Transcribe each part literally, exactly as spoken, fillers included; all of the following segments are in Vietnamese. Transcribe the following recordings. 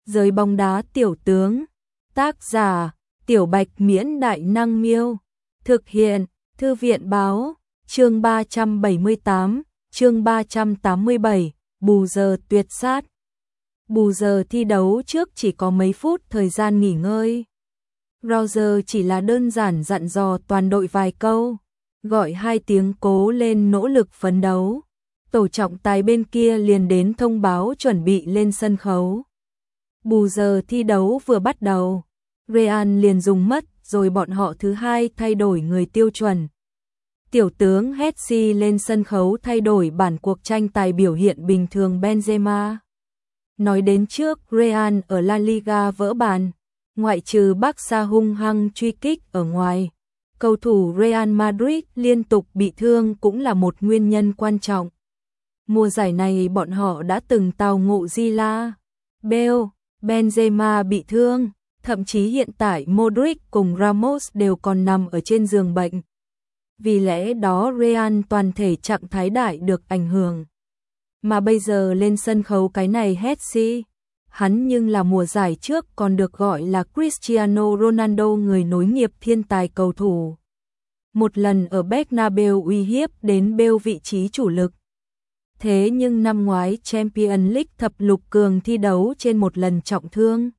Giới bóng đá tiểu tướng. Tác giả: Tiểu Bạch Miễn Đại Năng Miêu. Thực hiện: Thư viện báo. Chương ba trăm bảy mươi tám, chương ba trăm tám mươi bảy, bù giờ tuyệt sát. Bù giờ thi đấu trước chỉ có mấy phút thời gian nghỉ ngơi. Roger chỉ là đơn giản dặn dò toàn đội vài câu, gọi hai tiếng cố lên nỗ lực phấn đấu. Tổ trọng tài bên kia liền đến thông báo chuẩn bị lên sân khấu. Bù giờ thi đấu vừa bắt đầu, Real liền dùng mất rồi bọn họ thứ hai thay đổi người tiêu chuẩn. Tiểu tướng Messi lên sân khấu thay đổi bản cuộc tranh tài biểu hiện bình thường Benzema. Nói đến trước Real ở La Liga vỡ bàn, ngoại trừ Barca hung hăng truy kích ở ngoài, cầu thủ Real Madrid liên tục bị thương cũng là một nguyên nhân quan trọng. Mùa giải này bọn họ đã từng tao ngộ Zila, Bale, Benzema bị thương, thậm chí hiện tại Modric cùng Ramos đều còn nằm ở trên giường bệnh. Vì lẽ đó Real toàn thể trạng thái đại được ảnh hưởng. Mà bây giờ lên sân khấu cái này Messi, hắn nhưng là mùa giải trước còn được gọi là Cristiano Ronaldo, người nối nghiệp thiên tài cầu thủ. Một lần ở Bernabeu uy hiếp đến Bale vị trí chủ lực. Thế nhưng năm ngoái Champions League thập lục cường thi đấu trên một lần trọng thương,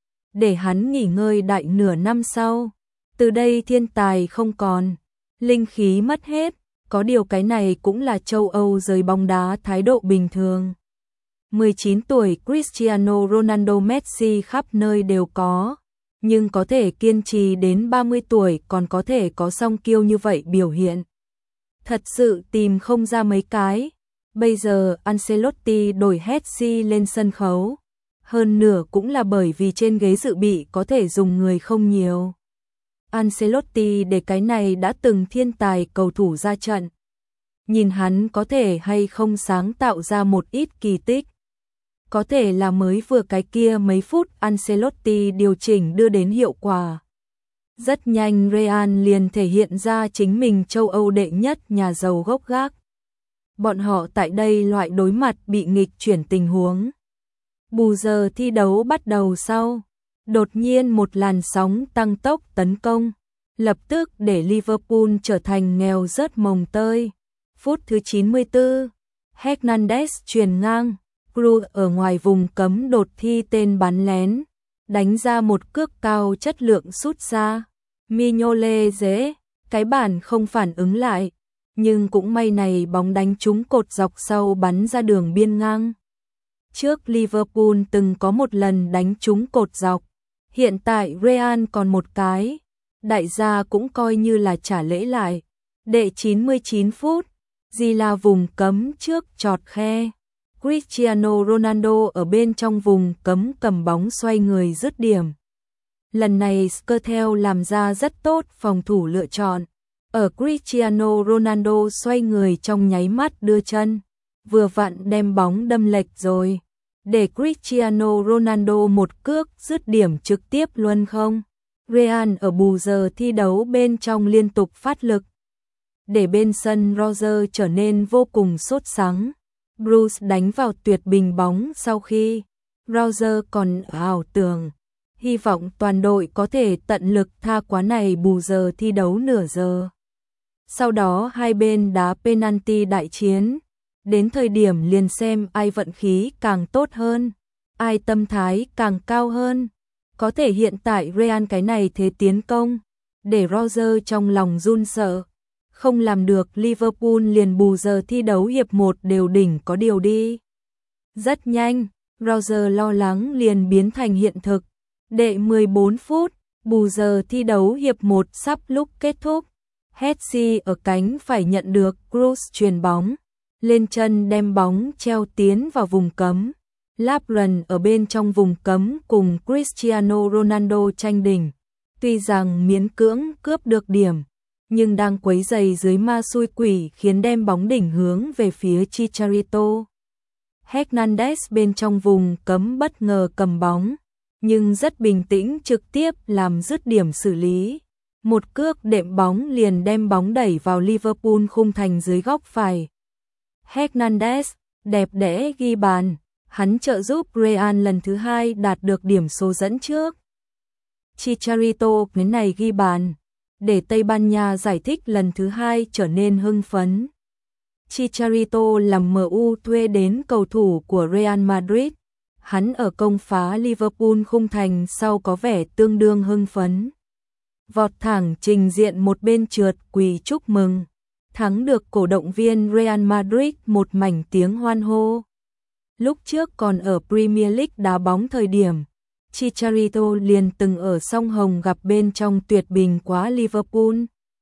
để hắn nghỉ ngơi đại nửa năm sau. Từ đây thiên tài không còn, linh khí mất hết, có điều cái này cũng là châu Âu giới bóng đá thái độ bình thường. mười chín tuổi Cristiano Ronaldo, Messi khắp nơi đều có, nhưng có thể kiên trì đến ba mươi tuổi còn có thể có song kiêu như vậy biểu hiện. Thật sự tìm không ra mấy cái. Bây giờ Ancelotti đổi Messi lên sân khấu, hơn nửa cũng là bởi vì trên ghế dự bị có thể dùng người không nhiều. Ancelotti để cái này đã từng thiên tài cầu thủ ra trận, nhìn hắn có thể hay không sáng tạo ra một ít kỳ tích. Có thể là mới vừa cái kia mấy phút Ancelotti điều chỉnh đưa đến hiệu quả. Rất nhanh Real liền thể hiện ra chính mình châu Âu đệ nhất nhà giàu gốc gác. Bọn họ tại đây loại đối mặt bị nghịch chuyển tình huống. Bù giờ thi đấu bắt đầu sau, đột nhiên một làn sóng tăng tốc tấn công, lập tức để Liverpool trở thành nghèo rớt mồng tơi. Phút thứ chín mươi tư, Hernandez chuyền ngang, Cruz ở ngoài vùng cấm đột thi tên bắn lén, đánh ra một cước cao chất lượng sút xa. Mignolet dễ, cái bản không phản ứng lại, nhưng cũng may này bóng đánh trúng cột dọc sau bắn ra đường biên ngang. Trước Liverpool từng có một lần đánh trúng cột dọc, hiện tại Real còn một cái, đại gia cũng coi như là trả lễ lại. Đệ chín mươi chín phút, Zila vùng cấm trước chọt khe, Cristiano Ronaldo ở bên trong vùng cấm cầm bóng xoay người dứt điểm. Lần này Skrtel làm ra rất tốt phòng thủ lựa chọn. Ở Cristiano Ronaldo xoay người trong nháy mắt đưa chân, vừa vặn đem bóng đâm lệch rồi, để Cristiano Ronaldo một cước dứt điểm trực tiếp luân không. Real ở bù giờ thi đấu bên trong liên tục phát lực, để bên sân Roger trở nên vô cùng sốt sắng. Bruce đánh vào tuyệt bình bóng sau khi Roger còn ảo tưởng, hy vọng toàn đội có thể tận lực tha quá này bù giờ thi đấu nửa giờ. Sau đó hai bên đá penalty đại chiến, đến thời điểm liền xem ai vận khí càng tốt hơn, ai tâm thái càng cao hơn. Có thể hiện tại Real cái này thế tiến công, để Roger trong lòng run sợ, không làm được. Liverpool liền bù giờ thi đấu hiệp một đều đỉnh có điều đi. Rất nhanh, Roger lo lắng liền biến thành hiện thực. Đệ mười bốn phút, bù giờ thi đấu hiệp một sắp lúc kết thúc. Messi ở cánh phải nhận được Cruz chuyền bóng, lên chân đem bóng treo tiến vào vùng cấm. Lovren ở bên trong vùng cấm cùng Cristiano Ronaldo tranh đỉnh. Tuy rằng miễn cưỡng cướp được điểm, nhưng đang quấy giày dưới ma xui quỷ khiến đem bóng đỉnh hướng về phía Chicharito. Hernandez bên trong vùng cấm bất ngờ cầm bóng, nhưng rất bình tĩnh trực tiếp làm dứt điểm xử lý. Một cước đệm bóng liền đem bóng đẩy vào Liverpool khung thành dưới góc phải. Hernandez đẹp đẽ ghi bàn. hắn trợ giúp Real lần thứ hai đạt được điểm số dẫn trước. Chicharito cái này ghi bàn, để Tây Ban Nha giải thích lần thứ hai trở nên hưng phấn. Chicharito làm em u thuê đến cầu thủ của Real Madrid, hắn ở công phá Liverpool khung thành sau có vẻ tương đương hưng phấn. Vọt thẳng trình diện một bên trượt quỳ chúc mừng, thắng được cổ động viên Real Madrid một mảnh tiếng hoan hô. Lúc trước còn ở Premier League đá bóng thời điểm, Chicharito liền từng ở sông Hồng gặp bên trong tuyệt bình quá Liverpool.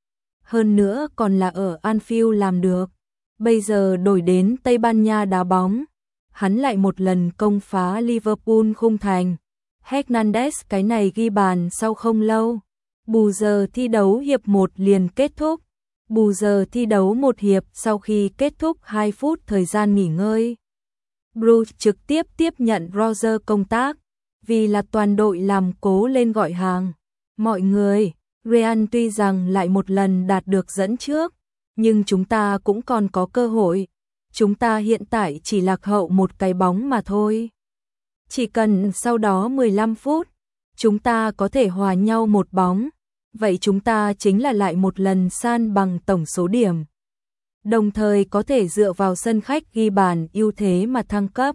Hơn nữa còn là ở Anfield làm được. Bây giờ đổi đến Tây Ban Nha đá bóng, hắn lại một lần công phá Liverpool khung thành. Hernandez cái này ghi bàn sau không lâu. Bù giờ thi đấu hiệp một liền kết thúc. Bù giờ thi đấu một hiệp sau khi kết thúc hai phút thời gian nghỉ ngơi. Bruce trực tiếp tiếp nhận Roger công tác, vì là toàn đội làm cố lên gọi hàng. Mọi người, Real tuy rằng lại một lần đạt được dẫn trước, nhưng chúng ta cũng còn có cơ hội. Chúng ta hiện tại chỉ lạc hậu một cái bóng mà thôi. Chỉ cần sau đó mười lăm phút, chúng ta có thể hòa nhau một bóng, vậy chúng ta chính là lại một lần san bằng tổng số điểm. Đồng thời có thể dựa vào sân khách ghi bàn ưu thế mà thăng cấp.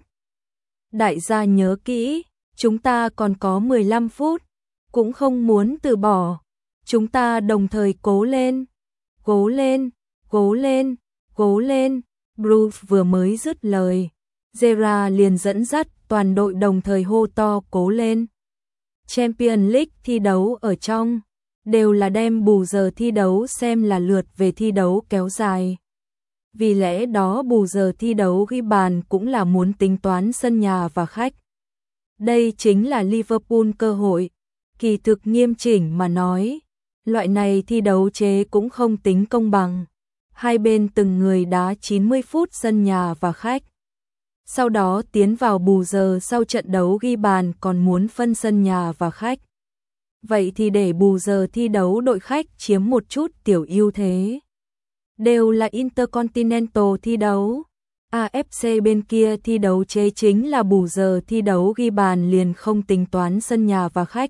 Đại gia nhớ kỹ, chúng ta còn có mười lăm phút, cũng không muốn từ bỏ. Chúng ta đồng thời cố lên, cố lên, cố lên, cố lên. Bruce vừa mới dứt lời, Gerrard liền dẫn dắt toàn đội đồng thời hô to cố lên. Champions League thi đấu ở trong, đều là đem bù giờ thi đấu xem là lượt về thi đấu kéo dài. Vì lẽ đó bù giờ thi đấu ghi bàn cũng là muốn tính toán sân nhà và khách. Đây chính là Liverpool cơ hội. Kỳ thực nghiêm chỉnh mà nói, loại này thi đấu chế cũng không tính công bằng. Hai bên từng người đá chín mươi phút sân nhà và khách. Sau đó tiến vào bù giờ sau trận đấu ghi bàn còn muốn phân sân nhà và khách. Vậy thì để bù giờ thi đấu đội khách chiếm một chút tiểu ưu thế. Đều là Intercontinental thi đấu. a ép xê bên kia thi đấu chế chính là bù giờ thi đấu ghi bàn liền không tính toán sân nhà và khách.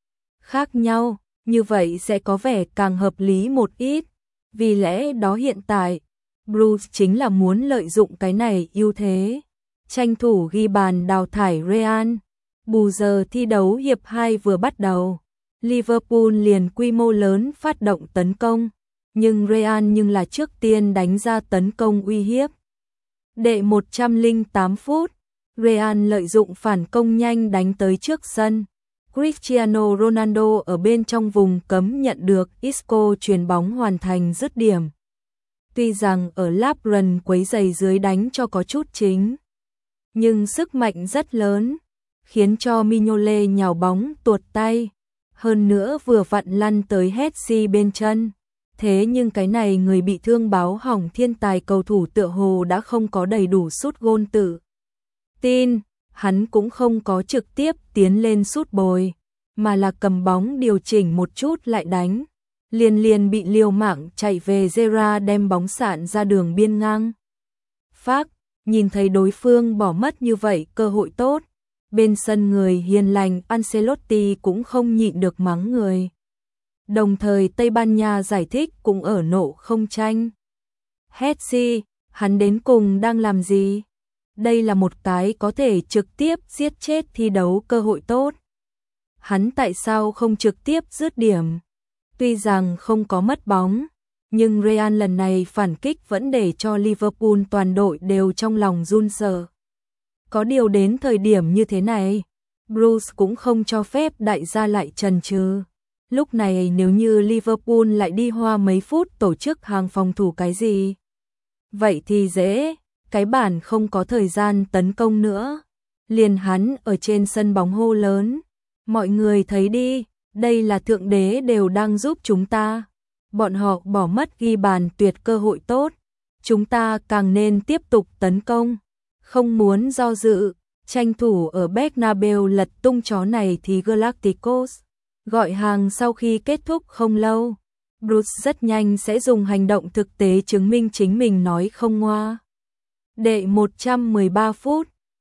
Khác nhau, như vậy sẽ có vẻ càng hợp lý một ít. Vì lẽ đó hiện tại, Bruce chính là muốn lợi dụng cái này ưu thế. Tranh thủ ghi bàn đào thải Real. Bù giờ thi đấu hiệp hai vừa bắt đầu. Liverpool liền quy mô lớn phát động tấn công. Nhưng Real nhưng là trước tiên đánh ra tấn công uy hiếp. Đệ một trăm lẻ tám phút, Real lợi dụng phản công nhanh đánh tới trước sân. Cristiano Ronaldo ở bên trong vùng cấm nhận được Isco chuyền bóng hoàn thành dứt điểm. Tuy rằng ở Lapren quấy giày dưới đánh cho có chút chính, nhưng sức mạnh rất lớn, khiến cho Mignolet nhào bóng tuột tay. Hơn nữa vừa vặn lăn tới Hesse bên chân. Thế nhưng cái này người bị thương báo hỏng thiên tài cầu thủ tựa hồ đã không có đầy đủ sút gôn tự tin, hắn cũng không có trực tiếp tiến lên sút bồi, mà là cầm bóng điều chỉnh một chút lại đánh. Liền liền bị liều mạng chạy về Gerrard đem bóng sạn ra đường biên ngang. Phác, nhìn thấy đối phương bỏ mất như vậy cơ hội tốt, bên sân người hiền lành Ancelotti cũng không nhịn được mắng người. Đồng thời Tây Ban Nha giải thích cũng ở nộ không tranh. Hesse, hắn đến cùng đang làm gì? Đây là một cái có thể trực tiếp giết chết thi đấu cơ hội tốt. Hắn tại sao không trực tiếp dứt điểm? Tuy rằng không có mất bóng, nhưng Real lần này phản kích vẫn để cho Liverpool toàn đội đều trong lòng run sợ. Có điều đến thời điểm như thế này, Bruce cũng không cho phép đại gia lại chần chừ. Lúc này nếu như Liverpool lại đi hoa mấy phút tổ chức hàng phòng thủ cái gì, vậy thì dễ, cái bản không có thời gian tấn công nữa. Liền hắn ở trên sân bóng hô lớn, mọi người thấy đi, đây là thượng đế đều đang giúp chúng ta. Bọn họ bỏ mất ghi bàn tuyệt cơ hội tốt, chúng ta càng nên tiếp tục tấn công, không muốn do dự, tranh thủ ở Bernabeu lật tung chó này thì Galacticos. Gọi hàng sau khi kết thúc không lâu, Bruce rất nhanh sẽ dùng hành động thực tế chứng minh chính mình nói không ngoa. Đệ một trăm mười ba phút,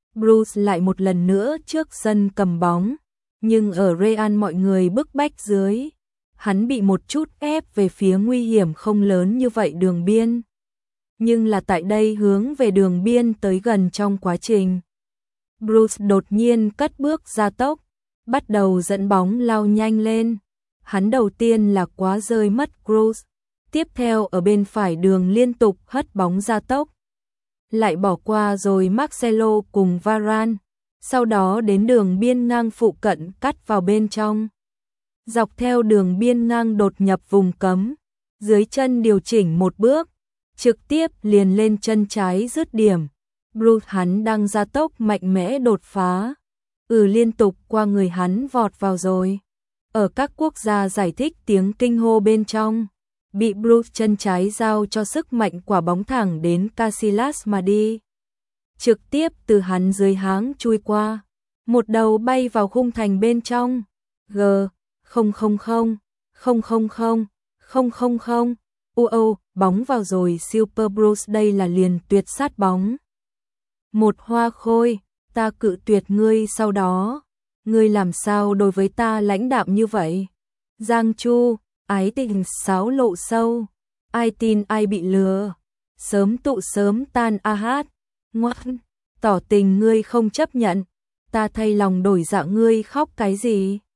Bruce lại một lần nữa trước sân cầm bóng, nhưng ở Real mọi người bức bách dưới, hắn bị một chút ép về phía nguy hiểm không lớn như vậy đường biên. Nhưng là tại đây hướng về đường biên tới gần trong quá trình. Bruce đột nhiên cất bước gia tốc, bắt đầu dẫn bóng lao nhanh lên. Hắn đầu tiên là quá rơi mất Cruz, tiếp theo ở bên phải đường liên tục hất bóng gia tốc. Lại bỏ qua rồi Marcelo cùng Varane, sau đó đến đường biên ngang phụ cận cắt vào bên trong. Dọc theo đường biên ngang đột nhập vùng cấm, dưới chân điều chỉnh một bước, trực tiếp liền lên chân trái dứt điểm. Bruce hắn đang gia tốc mạnh mẽ đột phá, ừ liên tục qua người hắn vọt vào rồi. Ở các quốc gia giải thích tiếng kinh hô bên trong, bị Bruce chân trái giao cho sức mạnh quả bóng thẳng đến Casillas mà đi. Trực tiếp từ hắn dưới háng chui qua, một đầu bay vào khung thành bên trong. G không không không không không không không không không Uou, bóng vào rồi Super Bruce đây là liền tuyệt sát bóng. Một hoa khôi, ta cự tuyệt ngươi sau đó. Ngươi làm sao đối với ta lãnh đạm như vậy? Giang Chu, ái tình sáo lộ sâu. Ai tin ai bị lừa. Sớm tụ sớm tan a hát. Ngoan, tỏ tình ngươi không chấp nhận. Ta thay lòng đổi dạ ngươi khóc cái gì?